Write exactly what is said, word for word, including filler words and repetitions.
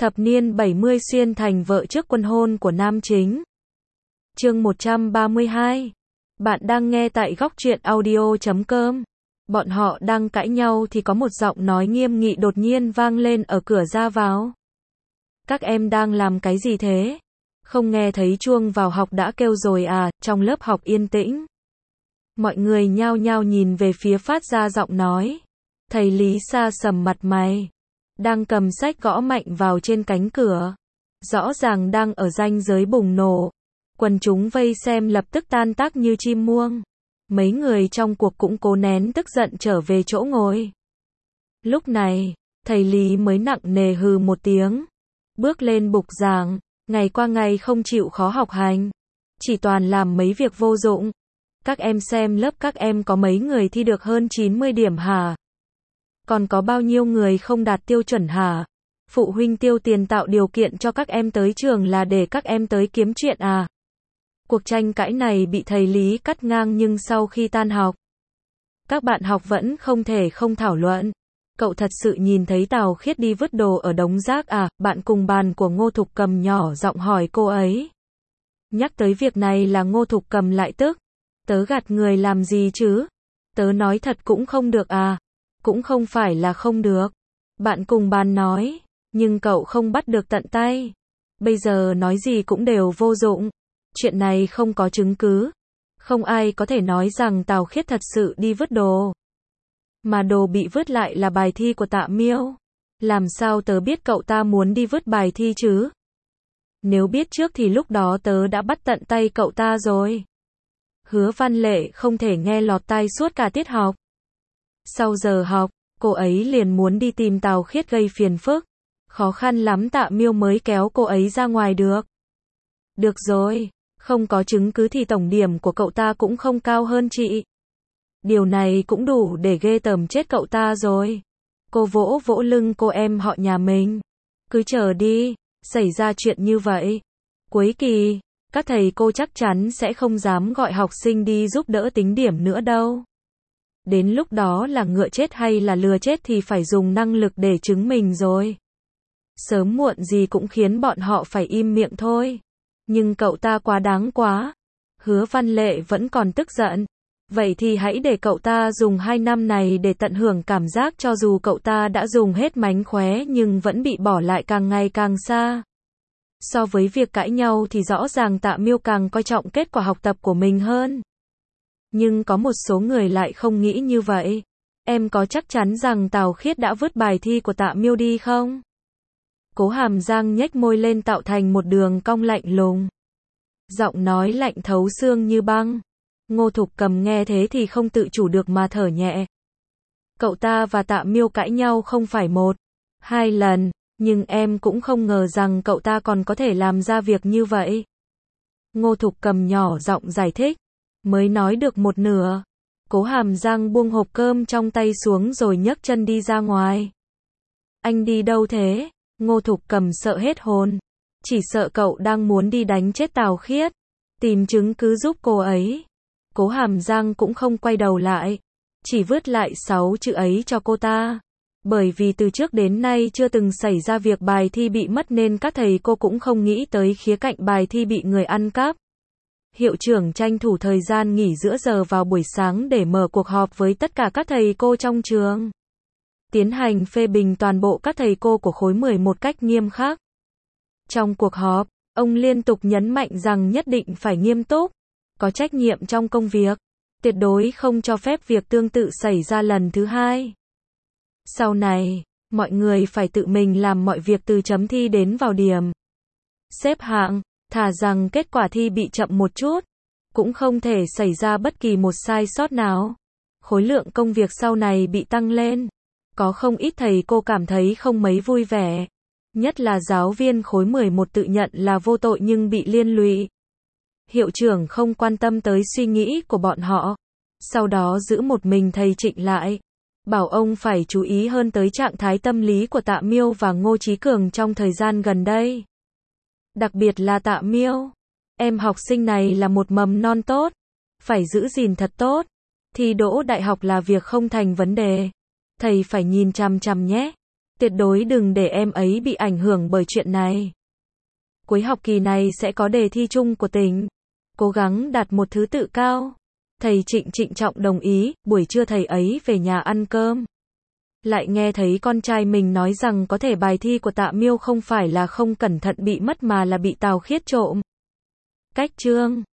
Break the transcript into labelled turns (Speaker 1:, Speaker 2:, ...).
Speaker 1: Thập niên bảy mươi xuyên thành vợ trước quân hôn của nam chính. Chương một trăm ba mươi hai. Bạn đang nghe tại góc truyện audio chấm com. Bọn họ đang cãi nhau thì có một giọng nói nghiêm nghị đột nhiên vang lên ở cửa ra vào. Các em đang làm cái gì thế? Không nghe thấy chuông vào học đã kêu rồi à? Trong lớp học yên tĩnh. Mọi người nhao nhao nhìn về phía phát ra giọng nói. Thầy Lý sa sầm mặt mày. Đang cầm sách gõ mạnh vào trên cánh cửa. Rõ ràng đang ở ranh giới bùng nổ. Quần chúng vây xem lập tức tan tác như chim muông. Mấy người trong cuộc cũng cố nén tức giận trở về chỗ ngồi. Lúc này, thầy Lý mới nặng nề hừ một tiếng. Bước lên bục giảng, ngày qua ngày không chịu khó học hành. Chỉ toàn làm mấy việc vô dụng. Các em xem lớp các em có mấy người thi được hơn chín mươi điểm hả? Còn có bao nhiêu người không đạt tiêu chuẩn hả? Phụ huynh tiêu tiền tạo điều kiện cho các em tới trường là để các em tới kiếm chuyện à? Cuộc tranh cãi này bị thầy Lý cắt ngang nhưng sau khi tan học, các bạn học vẫn không thể không thảo luận. Cậu thật sự nhìn thấy Tào Khiết đi vứt đồ ở đống rác à? Bạn cùng bàn của Ngô Thục Cầm nhỏ giọng hỏi cô ấy. Nhắc tới việc này là Ngô Thục Cầm lại tức. Tớ gạt người làm gì chứ? Tớ nói thật cũng không được à? Cũng không phải là không được. Bạn cùng bàn nói, nhưng cậu không bắt được tận tay. Bây giờ nói gì cũng đều vô dụng. Chuyện này không có chứng cứ. Không ai có thể nói rằng Tào Khiết thật sự đi vứt đồ. Mà đồ bị vứt lại là bài thi của Tạ Miêu. Làm sao tớ biết cậu ta muốn đi vứt bài thi chứ? Nếu biết trước thì lúc đó tớ đã bắt tận tay cậu ta rồi. Hứa Văn Lệ không thể nghe lọt tai suốt cả tiết học. Sau giờ học, cô ấy liền muốn đi tìm Tào Khiết gây phiền phức. Khó khăn lắm Tạ Miêu mới kéo cô ấy ra ngoài được. Được rồi, không có chứng cứ thì tổng điểm của cậu ta cũng không cao hơn chị. Điều này cũng đủ để ghê tởm chết cậu ta rồi. Cô vỗ vỗ lưng cô em họ nhà mình. Cứ chờ đi, xảy ra chuyện như vậy. Cuối kỳ, các thầy cô chắc chắn sẽ không dám gọi học sinh đi giúp đỡ tính điểm nữa đâu. Đến lúc đó là ngựa chết hay là lừa chết thì phải dùng năng lực để chứng minh rồi. Sớm muộn gì cũng khiến bọn họ phải im miệng thôi. Nhưng cậu ta quá đáng quá. Hứa Văn Lệ vẫn còn tức giận. Vậy thì hãy để cậu ta dùng hai năm này để tận hưởng cảm giác cho dù cậu ta đã dùng hết mánh khóe nhưng vẫn bị bỏ lại càng ngày càng xa. So với việc cãi nhau thì rõ ràng Tạ Miêu càng coi trọng kết quả học tập của mình hơn. Nhưng có một số người lại không nghĩ như vậy. Em có chắc chắn rằng Tào Khiết đã vứt bài thi của Tạ Miêu đi không? Cố Hàm Giang nhếch môi lên tạo thành một đường cong lạnh lùng. Giọng nói lạnh thấu xương như băng. Ngô Thục Cầm nghe thế thì không tự chủ được mà thở nhẹ. Cậu ta và Tạ Miêu cãi nhau không phải một, hai lần, nhưng em cũng không ngờ rằng cậu ta còn có thể làm ra việc như vậy. Ngô Thục Cầm nhỏ giọng giải thích. Mới nói được một nửa. Cố Hàm Giang buông hộp cơm trong tay xuống rồi nhấc chân đi ra ngoài. Anh đi đâu thế? Ngô Thục Cầm sợ hết hồn. Chỉ sợ cậu đang muốn đi đánh chết Tào Khiết. Tìm chứng cứ giúp cô ấy. Cố Hàm Giang cũng không quay đầu lại. Chỉ vứt lại sáu chữ ấy cho cô ta. Bởi vì từ trước đến nay chưa từng xảy ra việc bài thi bị mất nên các thầy cô cũng không nghĩ tới khía cạnh bài thi bị người ăn cắp. Hiệu trưởng tranh thủ thời gian nghỉ giữa giờ vào buổi sáng để mở cuộc họp với tất cả các thầy cô trong trường. Tiến hành phê bình toàn bộ các thầy cô của khối mười một cách nghiêm khắc. Trong cuộc họp, ông liên tục nhấn mạnh rằng nhất định phải nghiêm túc, có trách nhiệm trong công việc, tuyệt đối không cho phép việc tương tự xảy ra lần thứ hai. Sau này, mọi người phải tự mình làm mọi việc từ chấm thi đến vào điểm. Xếp hạng. Thà rằng kết quả thi bị chậm một chút, cũng không thể xảy ra bất kỳ một sai sót nào. Khối lượng công việc sau này bị tăng lên. Có không ít thầy cô cảm thấy không mấy vui vẻ. Nhất là giáo viên khối mười một tự nhận là vô tội nhưng bị liên lụy. Hiệu trưởng không quan tâm tới suy nghĩ của bọn họ. Sau đó giữ một mình thầy Trịnh lại. Bảo ông phải chú ý hơn tới trạng thái tâm lý của Tạ Miêu và Ngô Chí Cường trong thời gian gần đây. Đặc biệt là Tạ Miêu. Em học sinh này là một mầm non tốt. Phải giữ gìn thật tốt. Thi đỗ đại học là việc không thành vấn đề. Thầy phải nhìn chằm chằm nhé. Tuyệt đối đừng để em ấy bị ảnh hưởng bởi chuyện này. Cuối học kỳ này sẽ có đề thi chung của tỉnh. Cố gắng đạt một thứ tự cao. Thầy Trịnh trịnh trọng đồng ý, buổi trưa thầy ấy về nhà ăn cơm. Lại nghe thấy con trai mình nói rằng có thể bài thi của Tạ Miêu không phải là không cẩn thận bị mất mà là bị Tào Khiết trộm. Cách chương